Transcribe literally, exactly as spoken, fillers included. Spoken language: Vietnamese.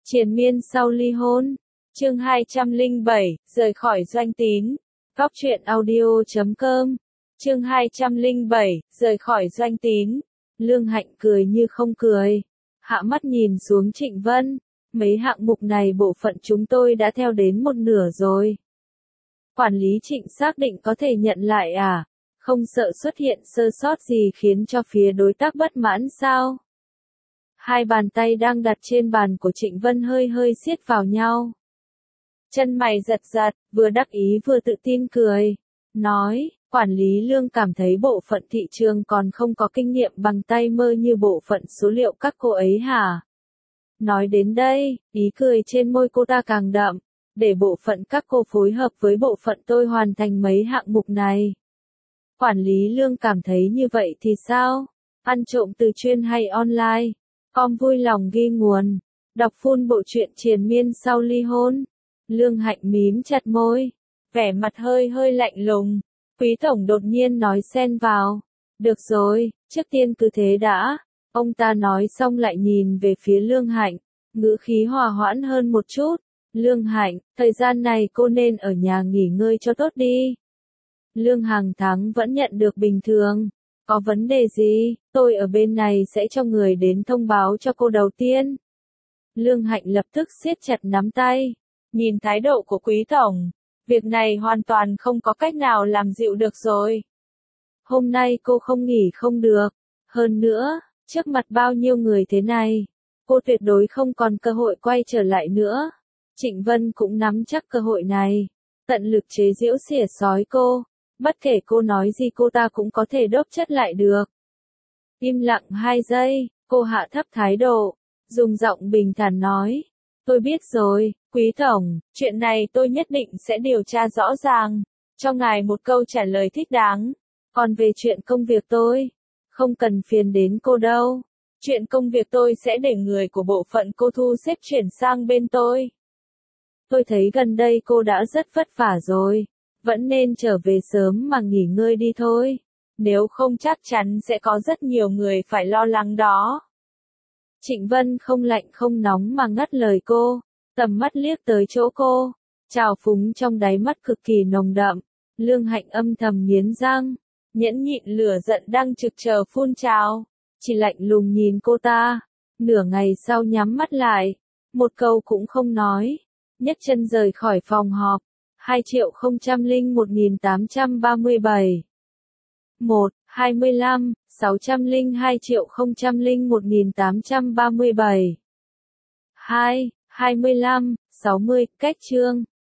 Triền miên sau ly hôn. Chương hai trăm lẻ bảy, rời khỏi doanh tín. Góc truyện audio chấm com. Chương hai trăm lẻ bảy, rời khỏi doanh tín. Lương Hạnh cười như không cười. Hạ mắt nhìn xuống Trịnh Vân. Mấy hạng mục này bộ phận chúng tôi đã theo đến một nửa rồi. Quản lý Trịnh xác định có thể nhận lại à? Không sợ xuất hiện sơ sót gì khiến cho phía đối tác bất mãn sao? Hai bàn tay đang đặt trên bàn của Trịnh Vân hơi hơi siết vào nhau. Chân mày giật giật, vừa đắc ý vừa tự tin cười. Nói, quản lý Lương cảm thấy bộ phận thị trường còn không có kinh nghiệm bằng tay mơ như bộ phận số liệu các cô ấy hả? Nói đến đây, ý cười trên môi cô ta càng đậm. Để bộ phận các cô phối hợp với bộ phận tôi hoàn thành mấy hạng mục này. Quản lý Lương cảm thấy như vậy thì sao? Ăn trộm từ chuyên hay online? Com vui lòng ghi nguồn. Đọc full bộ truyện triền miên sau ly hôn. Lương Hạnh mím chặt môi. Vẻ mặt hơi hơi lạnh lùng. Quý tổng đột nhiên nói xen vào. Được rồi, trước tiên cứ thế đã. Ông ta nói xong lại nhìn về phía Lương Hạnh. Ngữ khí hòa hoãn hơn một chút. Lương Hạnh, thời gian này cô nên ở nhà nghỉ ngơi cho tốt đi. Lương hàng tháng vẫn nhận được bình thường. Có vấn đề gì, tôi ở bên này sẽ cho người đến thông báo cho cô đầu tiên. Lương Hạnh lập tức siết chặt nắm tay. Nhìn thái độ của quý tổng, việc này hoàn toàn không có cách nào làm dịu được rồi. Hôm nay cô không nghỉ không được. Hơn nữa, trước mặt bao nhiêu người thế này, cô tuyệt đối không còn cơ hội quay trở lại nữa. Trịnh Vân cũng nắm chắc cơ hội này. Tận lực chế giễu xỉa sói cô. Bất kể cô nói gì cô ta cũng có thể đốc chất lại được. Im lặng hai giây, cô hạ thấp thái độ. Dùng giọng bình thản nói. Tôi biết rồi, quý tổng, chuyện này tôi nhất định sẽ điều tra rõ ràng. Cho ngài một câu trả lời thích đáng. Còn về chuyện công việc tôi, không cần phiền đến cô đâu. Chuyện công việc tôi sẽ để người của bộ phận cô thu xếp chuyển sang bên tôi. Tôi thấy gần đây cô đã rất vất vả rồi. Vẫn nên trở về sớm mà nghỉ ngơi đi thôi. Nếu không chắc chắn sẽ có rất nhiều người phải lo lắng đó. Trịnh Vân không lạnh không nóng mà ngắt lời cô. Tầm mắt liếc tới chỗ cô. Trào phúng trong đáy mắt cực kỳ nồng đậm. Lương Hạnh âm thầm nghiến răng. Nhẫn nhịn lửa giận đang trực chờ phun trào. Chỉ lạnh lùng nhìn cô ta. Nửa ngày sau nhắm mắt lại. Một câu cũng không nói. Nhấc chân rời khỏi phòng họp. hai triệu không trăm lẻ một nghìn tám trăm ba mươi bảy. một, hai mươi lăm, sáu trăm lẻ hai triệu không trăm lẻ một nghìn tám trăm ba mươi bảy. hai, hai mươi lăm, sáu mươi, cách chương.